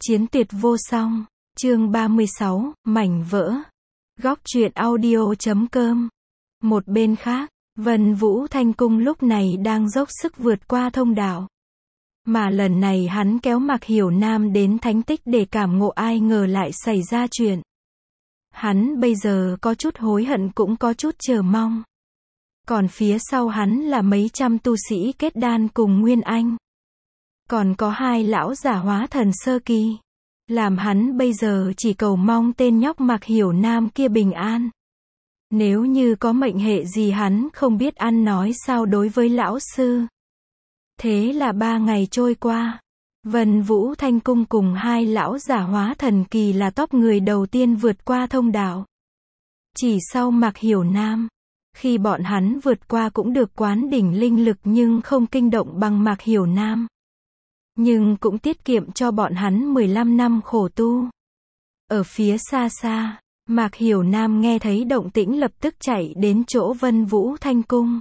Chiến tuyệt vô song. Chương 36, mảnh vỡ. Góc truyện audio.com. Một bên khác, Vân Vũ Thanh Cung lúc này đang dốc sức vượt qua thông đạo. Mà lần này hắn kéo Mạc Hiểu Nam đến thánh tích để cảm ngộ, ai ngờ lại xảy ra chuyện. Hắn bây giờ có chút hối hận cũng có chút chờ mong. Còn phía sau hắn là mấy trăm tu sĩ kết đan cùng Nguyên Anh. Còn có hai lão giả hóa thần sơ kỳ. Làm hắn bây giờ chỉ cầu mong tên nhóc Mạc Hiểu Nam kia bình an. Nếu như có mệnh hệ gì hắn không biết ăn nói sao đối với lão sư. Thế là 3 ngày trôi qua. Vân Vũ Thanh Cung cùng hai lão giả hóa thần kỳ là top người đầu tiên vượt qua thông đạo. Chỉ sau Mạc Hiểu Nam. Khi bọn hắn vượt qua cũng được quán đỉnh linh lực nhưng không kinh động bằng Mạc Hiểu Nam. Nhưng cũng tiết kiệm cho bọn hắn 15 năm khổ tu. Ở phía xa xa, Mạc Hiểu Nam nghe thấy động tĩnh lập tức chạy đến chỗ Vân Vũ Thanh Cung.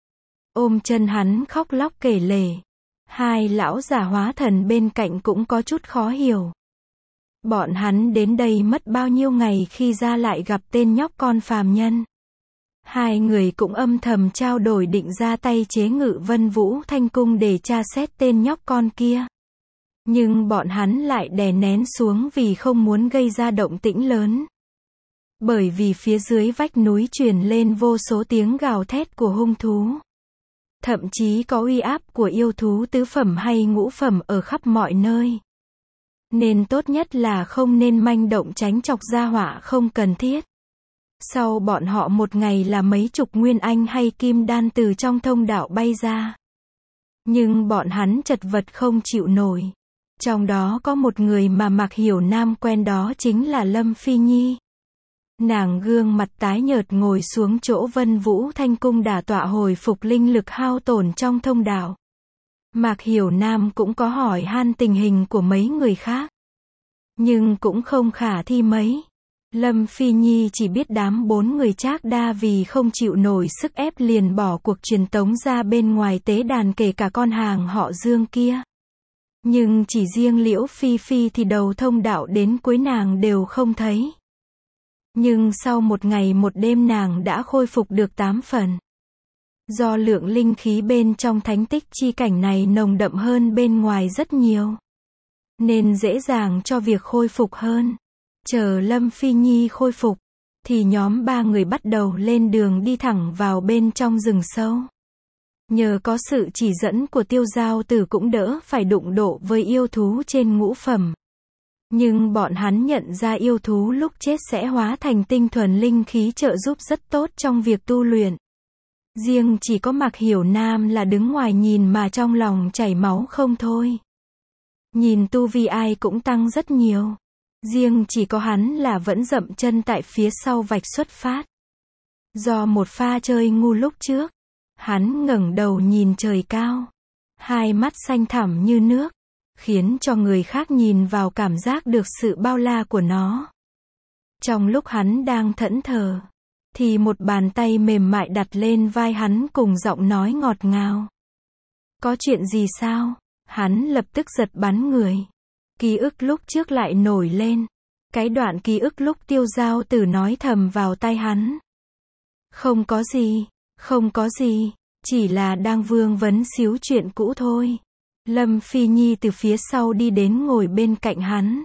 Ôm chân hắn khóc lóc kể lể. Hai lão giả hóa thần bên cạnh cũng có chút khó hiểu. Bọn hắn đến đây mất bao nhiêu ngày khi ra lại gặp tên nhóc con phàm nhân. Hai người cũng âm thầm trao đổi định ra tay chế ngự Vân Vũ Thanh Cung để tra xét tên nhóc con kia. Nhưng bọn hắn lại đè nén xuống vì không muốn gây ra động tĩnh lớn. Bởi vì phía dưới vách núi truyền lên vô số tiếng gào thét của hung thú. Thậm chí có uy áp của yêu thú tứ phẩm hay ngũ phẩm ở khắp mọi nơi. Nên tốt nhất là không nên manh động tránh chọc gia họa không cần thiết. Sau bọn họ một ngày là mấy chục nguyên anh hay kim đan từ trong thông đạo bay ra. Nhưng bọn hắn chật vật không chịu nổi. Trong đó có một người mà Mạc Hiểu Nam quen, đó chính là Lâm Phi Nhi. Nàng gương mặt tái nhợt ngồi xuống chỗ Vân Vũ Thanh Cung đả tọa hồi phục linh lực hao tổn trong thông đạo. Mạc Hiểu Nam cũng có hỏi han tình hình của mấy người khác. Nhưng cũng không khả thi mấy. Lâm Phi Nhi chỉ biết đám 4 người Trác Đa vì không chịu nổi sức ép liền bỏ cuộc truyền tống ra bên ngoài tế đàn, kể cả con hàng họ Dương kia. Nhưng chỉ riêng Liễu Phi Phi thì đầu thông đạo đến cuối nàng đều không thấy. Nhưng sau một ngày một đêm nàng đã khôi phục được 8 phần. Do lượng linh khí bên trong thánh tích chi cảnh này nồng đậm hơn bên ngoài rất nhiều. Nên dễ dàng cho việc khôi phục hơn. Chờ Lâm Phi Nhi khôi phục, thì nhóm 3 người bắt đầu lên đường đi thẳng vào bên trong rừng sâu. Nhờ có sự chỉ dẫn của Tiêu Giao Tử cũng đỡ phải đụng độ với yêu thú trên ngũ phẩm. Nhưng bọn hắn nhận ra yêu thú lúc chết sẽ hóa thành tinh thuần linh khí trợ giúp rất tốt trong việc tu luyện. Riêng chỉ có Mạc Hiểu Nam là đứng ngoài nhìn mà trong lòng chảy máu không thôi. Nhìn tu vi ai cũng tăng rất nhiều. Riêng chỉ có hắn là vẫn dậm chân tại phía sau vạch xuất phát. Do một pha chơi ngu lúc trước, hắn ngẩng đầu nhìn trời cao. Hai mắt xanh thẳm như nước, khiến cho người khác nhìn vào cảm giác được sự bao la của nó. Trong lúc hắn đang thẫn thờ, thì một bàn tay mềm mại đặt lên vai hắn cùng giọng nói ngọt ngào. Có chuyện gì sao? Hắn lập tức giật bắn người. Ký ức lúc trước lại nổi lên. Cái đoạn ký ức lúc Tiêu Giao Tử nói thầm vào tai hắn. Không có gì, không có gì, chỉ là đang vương vấn xíu chuyện cũ thôi. Lâm Phi Nhi từ phía sau đi đến ngồi bên cạnh hắn.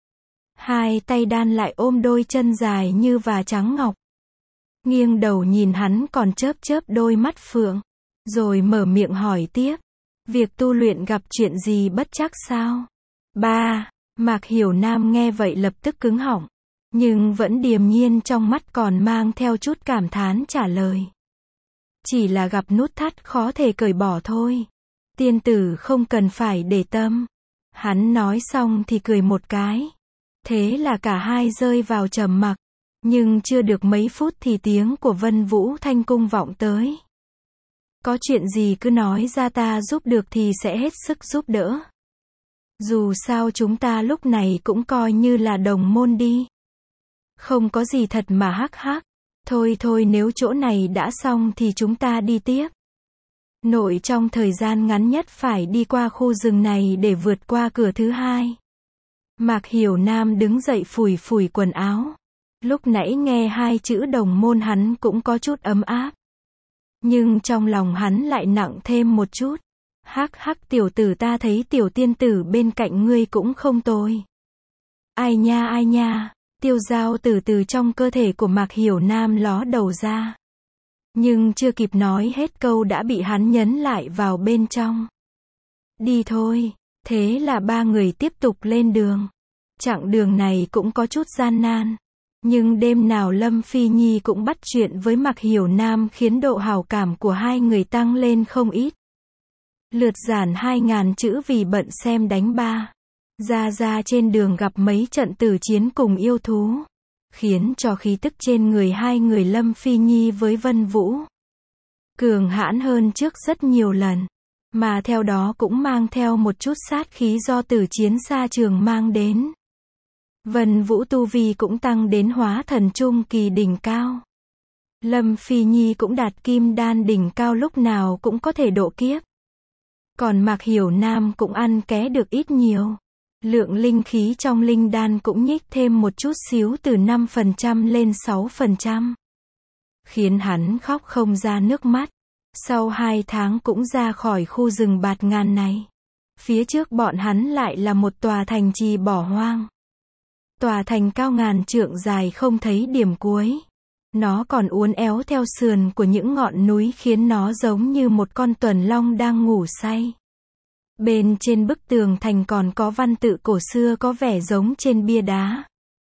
Hai tay đan lại ôm đôi chân dài như và trắng ngọc. Nghiêng đầu nhìn hắn còn chớp chớp đôi mắt phượng. Rồi mở miệng hỏi tiếp. Việc tu luyện gặp chuyện gì bất trắc sao? Ba, Mạc Hiểu Nam nghe vậy lập tức cứng họng. Nhưng vẫn điềm nhiên, trong mắt còn mang theo chút cảm thán trả lời. Chỉ là gặp nút thắt khó thể cởi bỏ thôi. Tiên tử không cần phải để tâm. Hắn nói xong thì cười một cái. Thế là cả hai rơi vào trầm mặc. Nhưng chưa được mấy phút thì tiếng của Vân Vũ Thanh Cung vọng tới. Có chuyện gì cứ nói ra, ta giúp được thì sẽ hết sức giúp đỡ. Dù sao chúng ta lúc này cũng coi như là đồng môn đi. Không có gì thật mà hắc hắc. Thôi thôi, nếu chỗ này đã xong thì chúng ta đi tiếp. Nội trong thời gian ngắn nhất phải đi qua khu rừng này để vượt qua cửa thứ hai. Mạc Hiểu Nam đứng dậy phủi phủi quần áo. Lúc nãy nghe hai chữ đồng môn hắn cũng có chút ấm áp. Nhưng trong lòng hắn lại nặng thêm một chút. Hắc hắc tiểu tử, ta thấy tiểu tiên tử bên cạnh ngươi cũng không tồi. Ai nha, tiêu dao từ từ trong cơ thể của Mạc Hiểu Nam ló đầu ra. Nhưng chưa kịp nói hết câu đã bị hắn nhấn lại vào bên trong. Đi thôi. Thế là ba người tiếp tục lên đường. Chặng đường này cũng có chút gian nan. Nhưng đêm nào Lâm Phi Nhi cũng bắt chuyện với Mạc Hiểu Nam khiến độ hảo cảm của hai người tăng lên không ít. Lượt giản 2.000 chữ vì bận xem đánh ba. Ra trên đường gặp mấy trận tử chiến cùng yêu thú. Khiến cho khí tức trên người hai người Lâm Phi Nhi với Vân Vũ cường hãn hơn trước rất nhiều lần. Mà theo đó cũng mang theo một chút sát khí do tử chiến xa trường mang đến. Vân Vũ tu vi cũng tăng đến hóa thần trung kỳ đỉnh cao. Lâm Phi Nhi cũng đạt kim đan đỉnh cao, lúc nào cũng có thể độ kiếp. Còn Mạc Hiểu Nam cũng ăn ké được ít nhiều. Lượng linh khí trong linh đan cũng nhích thêm một chút xíu từ 5% lên 6%. Khiến hắn khóc không ra nước mắt. Sau 2 tháng cũng ra khỏi khu rừng bạt ngàn này. Phía trước bọn hắn lại là một tòa thành trì bỏ hoang. Tòa thành cao ngàn trượng dài không thấy điểm cuối. Nó còn uốn éo theo sườn của những ngọn núi khiến nó giống như một con tuần long đang ngủ say. Bên trên bức tường thành còn có văn tự cổ xưa có vẻ giống trên bia đá.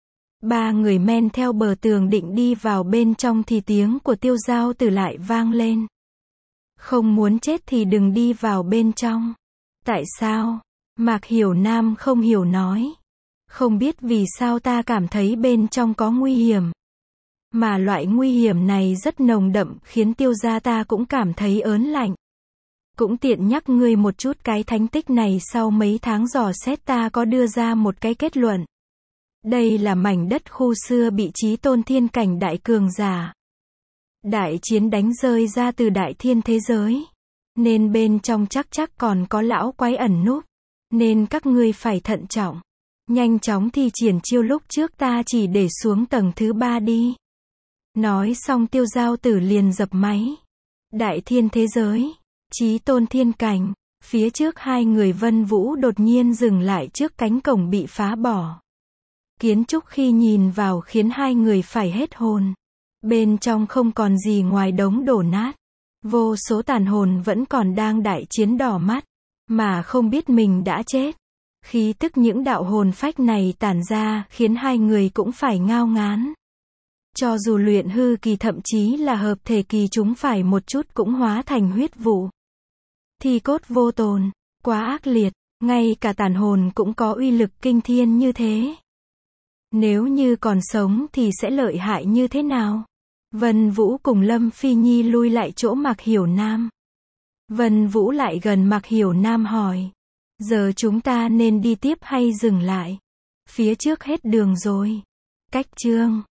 Ba người men theo bờ tường định đi vào bên trong thì tiếng của Tiêu Giao Tử lại vang lên. Không muốn chết thì đừng đi vào bên trong. Tại sao? Mạc Hiểu Nam không hiểu nói. Không biết vì sao ta cảm thấy bên trong có nguy hiểm. Mà loại nguy hiểm này rất nồng đậm khiến Tiêu gia ta cũng cảm thấy ớn lạnh. Cũng tiện nhắc ngươi một chút, cái thánh tích này sau mấy tháng dò xét ta có đưa ra một cái kết luận. Đây là mảnh đất khu xưa bị chí tôn thiên cảnh đại cường giả. Đại chiến đánh rơi ra từ đại thiên thế giới. Nên bên trong chắc còn có lão quái ẩn núp. Nên các ngươi phải thận trọng. Nhanh chóng thi triển chiêu lúc trước ta chỉ để xuống tầng thứ 3 đi. Nói xong Tiêu Giao Tử liền dập máy. Đại thiên thế giới. Chí tôn thiên cảnh. Phía trước hai người Vân Vũ đột nhiên dừng lại trước cánh cổng bị phá bỏ. Kiến trúc khi nhìn vào khiến hai người phải hết hồn. Bên trong không còn gì ngoài đống đổ nát. Vô số tàn hồn vẫn còn đang đại chiến đỏ mắt. Mà không biết mình đã chết. Khí tức những đạo hồn phách này tản ra khiến hai người cũng phải ngao ngán. Cho dù luyện hư kỳ thậm chí là hợp thể kỳ chúng phải một chút cũng hóa thành huyết vụ. Thi cốt vô tồn, quá ác liệt, ngay cả tàn hồn cũng có uy lực kinh thiên như thế. Nếu như còn sống thì sẽ lợi hại như thế nào? Vân Vũ cùng Lâm Phi Nhi lui lại chỗ Mạc Hiểu Nam. Vân Vũ lại gần Mạc Hiểu Nam hỏi. Giờ chúng ta nên đi tiếp hay dừng lại? Phía trước hết đường rồi. Cách chương